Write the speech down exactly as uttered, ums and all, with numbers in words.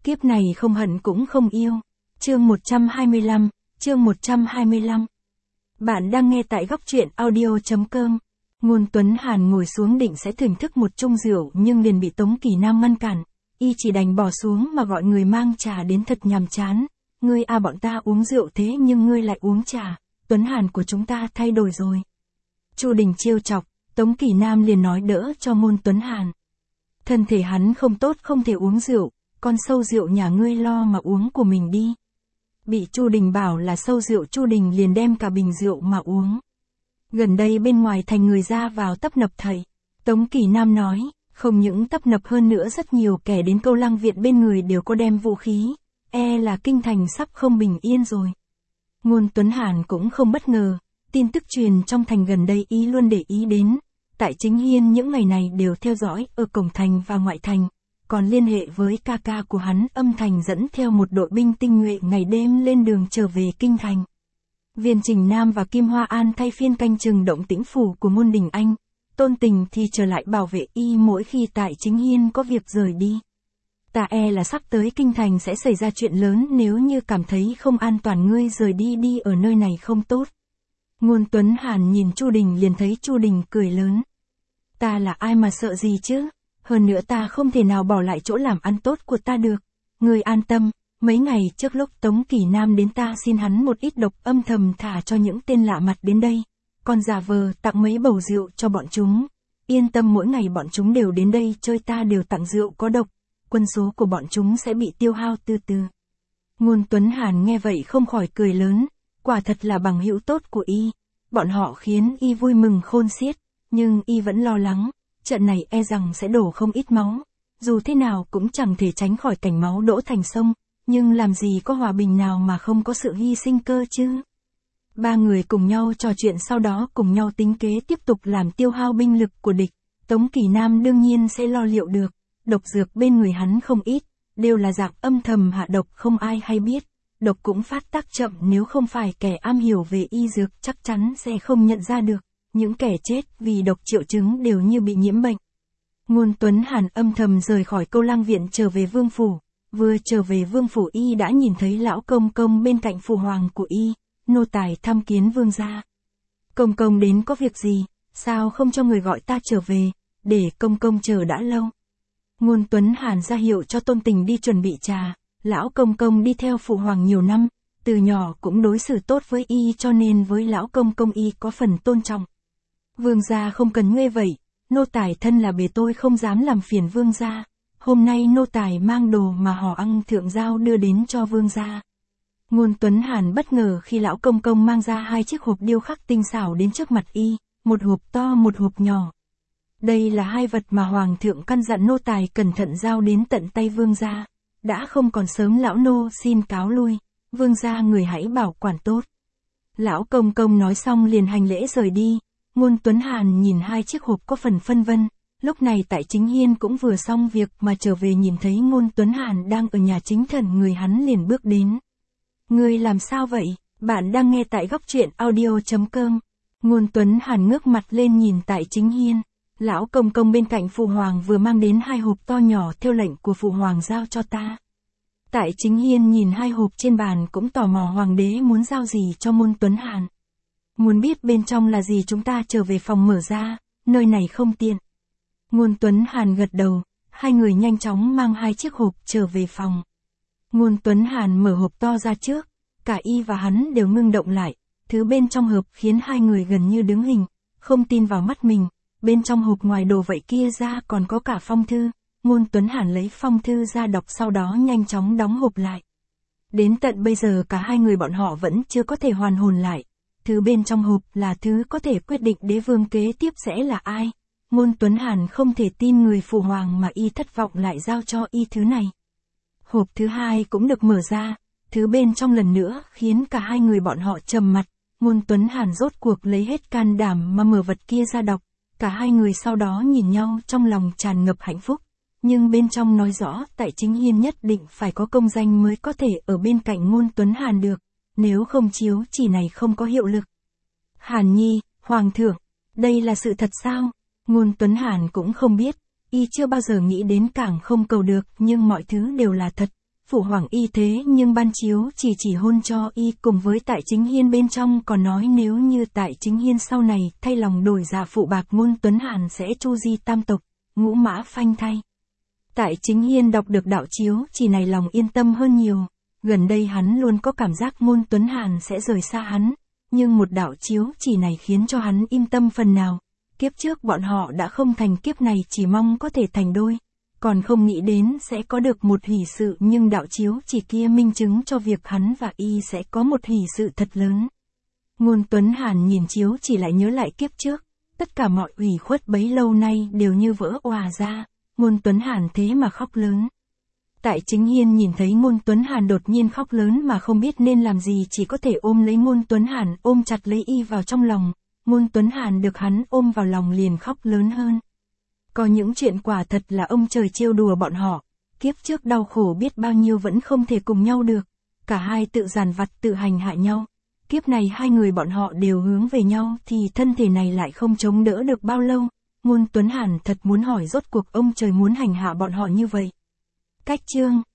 Kiếp này không hận cũng không yêu. Chương một trăm hai mươi lăm, chương một trăm hai mươi lăm. Bạn đang nghe tại góc truyện audio chấm com. Ngôn Tuấn Hàn ngồi xuống định sẽ thưởng thức một chung rượu nhưng liền bị Tống Kỳ Nam ngăn cản. Y chỉ đành bỏ xuống mà gọi người mang trà đến thật nhàm chán. Ngươi à, bọn ta uống rượu thế nhưng ngươi lại uống trà. Tuấn Hàn của chúng ta thay đổi rồi. Chu Đình trêu chọc, Tống Kỳ Nam liền nói đỡ cho Ngôn Tuấn Hàn. Thân thể hắn không tốt, không thể uống rượu, con sâu rượu nhà ngươi lo mà uống của mình đi. Bị Chu Đình bảo là sâu rượu, Chu Đình liền đem cả bình rượu mà uống. Gần đây bên ngoài thành người ra vào tấp nập thầy. Tống Kỳ Nam nói, không những tấp nập hơn nữa rất nhiều kẻ đến Câu Lăng Viện bên người đều có đem vũ khí, e là kinh thành sắp không bình yên rồi. Ngôn Tuấn Hàn cũng không bất ngờ, tin tức truyền trong thành gần đây y luôn để ý đến. Tại Chính Hiên những ngày này đều theo dõi ở cổng thành và ngoại thành, còn liên hệ với ca ca của hắn Âm Thành dẫn theo một đội binh tinh nhuệ ngày đêm lên đường trở về kinh thành. Viên Trình Nam và Kim Hoa An thay phiên canh chừng động tĩnh phủ của Môn Đình Anh, Tôn Tình thì trở lại bảo vệ y mỗi khi tại Chính Hiên có việc rời đi. Ta e là sắp tới kinh thành sẽ xảy ra chuyện lớn, nếu như cảm thấy không an toàn ngươi rời đi đi, ở nơi này không tốt. Ngôn Tuấn Hàn nhìn Chu Đình liền thấy Chu Đình cười lớn. Ta là ai mà sợ gì chứ, hơn nữa ta không thể nào bỏ lại chỗ làm ăn tốt của ta được. Ngươi an tâm, mấy ngày trước lúc Tống Kỳ Nam đến ta xin hắn một ít độc âm thầm thả cho những tên lạ mặt đến đây, còn giả vờ tặng mấy bầu rượu cho bọn chúng. Yên tâm, mỗi ngày bọn chúng đều đến đây chơi, ta đều tặng rượu có độc, quân số của bọn chúng sẽ bị tiêu hao từ từ. Ngôn Tuấn Hàn nghe vậy không khỏi cười lớn, quả thật là bằng hữu tốt của y, bọn họ khiến y vui mừng khôn xiết, nhưng y vẫn lo lắng, trận này e rằng sẽ đổ không ít máu, dù thế nào cũng chẳng thể tránh khỏi cảnh máu đổ thành sông, nhưng làm gì có hòa bình nào mà không có sự hy sinh cơ chứ. Ba người cùng nhau trò chuyện, sau đó cùng nhau tính kế tiếp tục làm tiêu hao binh lực của địch. Tống Kỳ Nam đương nhiên sẽ lo liệu được, độc dược bên người hắn không ít, đều là dạng âm thầm hạ độc không ai hay biết. Độc cũng phát tác chậm, nếu không phải kẻ am hiểu về y dược chắc chắn sẽ không nhận ra được. Những kẻ chết vì độc triệu chứng đều như bị nhiễm bệnh. Ngôn Tuấn Hàn âm thầm rời khỏi Câu Lăng Viện trở về vương phủ. Vừa trở về vương phủ y đã nhìn thấy lão công công bên cạnh phụ hoàng của y, nô tài thăm kiến vương gia. Công công đến có việc gì, sao không cho người gọi ta trở về, để công công chờ đã lâu. Ngôn Tuấn Hàn ra hiệu cho Tôn Tình đi chuẩn bị trà. Lão công công đi theo phụ hoàng nhiều năm, từ nhỏ cũng đối xử tốt với y cho nên với lão công công y có phần tôn trọng. Vương gia không cần ngươi vậy, nô tài thân là bề tôi không dám làm phiền vương gia. Hôm nay nô tài mang đồ mà họ ăn thượng giao đưa đến cho vương gia. Ngôn Tuấn Hàn bất ngờ khi lão công công mang ra hai chiếc hộp điêu khắc tinh xảo đến trước mặt y, một hộp to một hộp nhỏ. Đây là hai vật mà hoàng thượng căn dặn nô tài cẩn thận giao đến tận tay vương gia. Đã không còn sớm, lão nô xin cáo lui, vương gia người hãy bảo quản tốt. Lão công công nói xong liền hành lễ rời đi. Ngôn Tuấn Hàn nhìn hai chiếc hộp có phần phân vân, lúc này tại Chính Hiên cũng vừa xong việc mà trở về nhìn thấy Ngôn Tuấn Hàn đang ở nhà chính thần, người hắn liền bước đến. Ngươi làm sao vậy? Bạn đang nghe tại góc truyện audio chấm com. Ngôn Tuấn Hàn ngước mặt lên nhìn tại Chính Hiên. Lão công công bên cạnh phụ hoàng vừa mang đến hai hộp to nhỏ theo lệnh của phụ hoàng giao cho ta. Tại Chính Hiên nhìn hai hộp trên bàn cũng tò mò hoàng đế muốn giao gì cho Ngôn Tuấn Hàn. Muốn biết bên trong là gì chúng ta trở về phòng mở ra, nơi này không tiện. Ngôn Tuấn Hàn gật đầu, hai người nhanh chóng mang hai chiếc hộp trở về phòng. Ngôn Tuấn Hàn mở hộp to ra trước, cả y và hắn đều ngưng động lại, thứ bên trong hộp khiến hai người gần như đứng hình, không tin vào mắt mình. Bên trong hộp ngoài đồ vậy kia ra còn có cả phong thư. Ngôn Tuấn Hàn lấy phong thư ra đọc, sau đó nhanh chóng đóng hộp lại. Đến tận bây giờ cả hai người bọn họ vẫn chưa có thể hoàn hồn lại. Thứ bên trong hộp là thứ có thể quyết định đế vương kế tiếp sẽ là ai. Ngôn Tuấn Hàn không thể tin người phụ hoàng mà y thất vọng lại giao cho y thứ này. Hộp thứ hai cũng được mở ra, thứ bên trong lần nữa khiến cả hai người bọn họ trầm mặt. Ngôn Tuấn Hàn rốt cuộc lấy hết can đảm mà mở vật kia ra đọc. Cả hai người sau đó nhìn nhau trong lòng tràn ngập hạnh phúc. Nhưng bên trong nói rõ tại Chính Hiên nhất định phải có công danh mới có thể ở bên cạnh Ngôn Tuấn Hàn được, nếu không chiếu chỉ này không có hiệu lực. Hàn Nhi, Hoàng thượng, đây là sự thật sao? Ngôn Tuấn Hàn cũng không biết, y chưa bao giờ nghĩ đến càng không cầu được, nhưng mọi thứ đều là thật. phụ hoàng y thế nhưng ban chiếu chỉ chỉ hôn cho y cùng với Tại Chính Hiên bên trong còn nói nếu như Tại Chính Hiên sau này thay lòng đổi dạ phụ bạc Ngôn Tuấn Hàn sẽ chu di tam tộc, ngũ mã phanh thay. Tại Chính Hiên đọc được đạo chiếu chỉ này lòng yên tâm hơn nhiều, gần đây hắn luôn có cảm giác Ngôn Tuấn Hàn sẽ rời xa hắn, nhưng một đạo chiếu chỉ này khiến cho hắn yên tâm phần nào, kiếp trước bọn họ đã không thành kiếp này chỉ mong có thể thành đôi. Còn không nghĩ đến sẽ có được một hỷ sự nhưng đạo chiếu chỉ kia minh chứng cho việc hắn và y sẽ có một hỷ sự thật lớn. Ngôn Tuấn Hàn nhìn chiếu chỉ lại nhớ lại kiếp trước, tất cả mọi ủy khuất bấy lâu nay đều như vỡ òa ra, Ngôn Tuấn Hàn thế mà khóc lớn. Tại Chính Hiên nhìn thấy Ngôn Tuấn Hàn đột nhiên khóc lớn mà không biết nên làm gì chỉ có thể ôm lấy Ngôn Tuấn Hàn ôm chặt lấy y vào trong lòng, Ngôn Tuấn Hàn được hắn ôm vào lòng liền khóc lớn hơn. Có những chuyện quả thật là ông trời trêu đùa bọn họ, kiếp trước đau khổ biết bao nhiêu vẫn không thể cùng nhau được, cả hai tự giàn vặt tự hành hạ nhau, kiếp này hai người bọn họ đều hướng về nhau thì thân thể này lại không chống đỡ được bao lâu, Ngôn Tuấn Hàn thật muốn hỏi rốt cuộc ông trời muốn hành hạ bọn họ như vậy. Cách chương